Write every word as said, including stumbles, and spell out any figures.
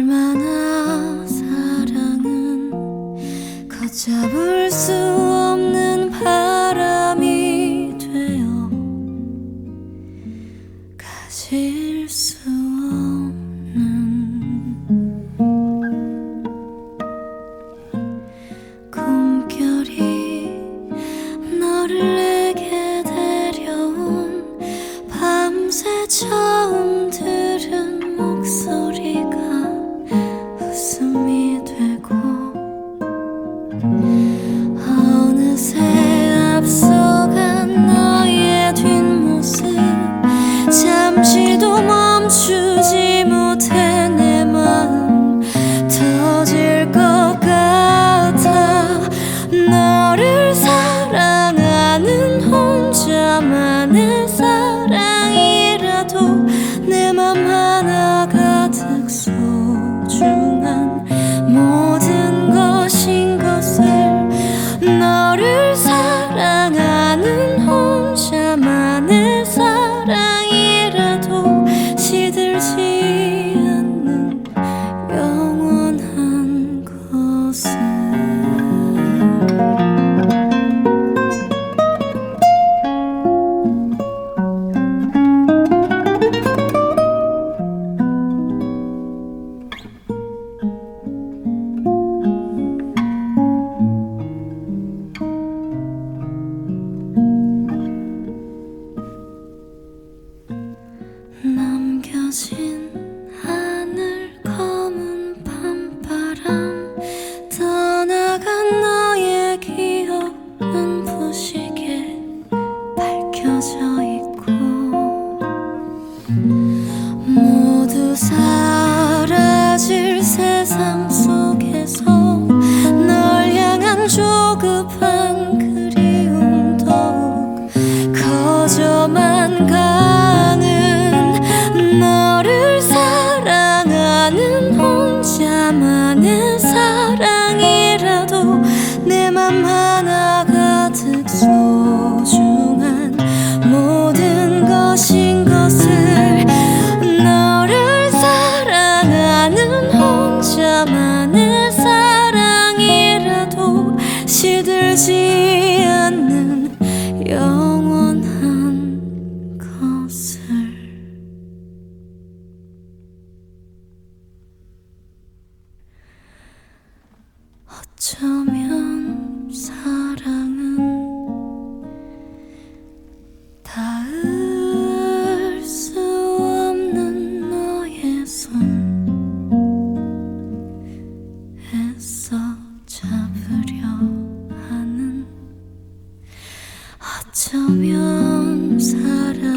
얼마나 사랑은 걷잡을 수 없는 바람이 되어 가질 수 없는 꿈결이 너를 내게 데려온 밤새 처음 들은 목소리가 웃음이 되고 어느새 앞서간 너의 뒷모습 잠시도 멈추지 못해 내 마음 터질 것 같아 너를 사랑하는 혼자만의 사랑이라도 내 맘 하나 가득 소중한 모든 것인 것을 너를 사랑하는 혼자만의 사랑이라도 시들지 않는 영원한 것을 남겨진 하늘 검은 밤바람 떠나간 너의 기억은 부시게 밝혀져 있고 모두 사라질 세상 속에서 널 향한 조급한 그리움 더욱 커져만 가는 너를 사랑하는 혼자만의 사랑이라도 내 맘 하나 가득 소중한 모든 것인 것을 너를 사랑하는 혼자만의 사랑이라도 시들지 않는 영원한 것을 어쩌면 사랑은 닿을 수 없는 너의 손 애써 잡으려 하는 어쩌면 사랑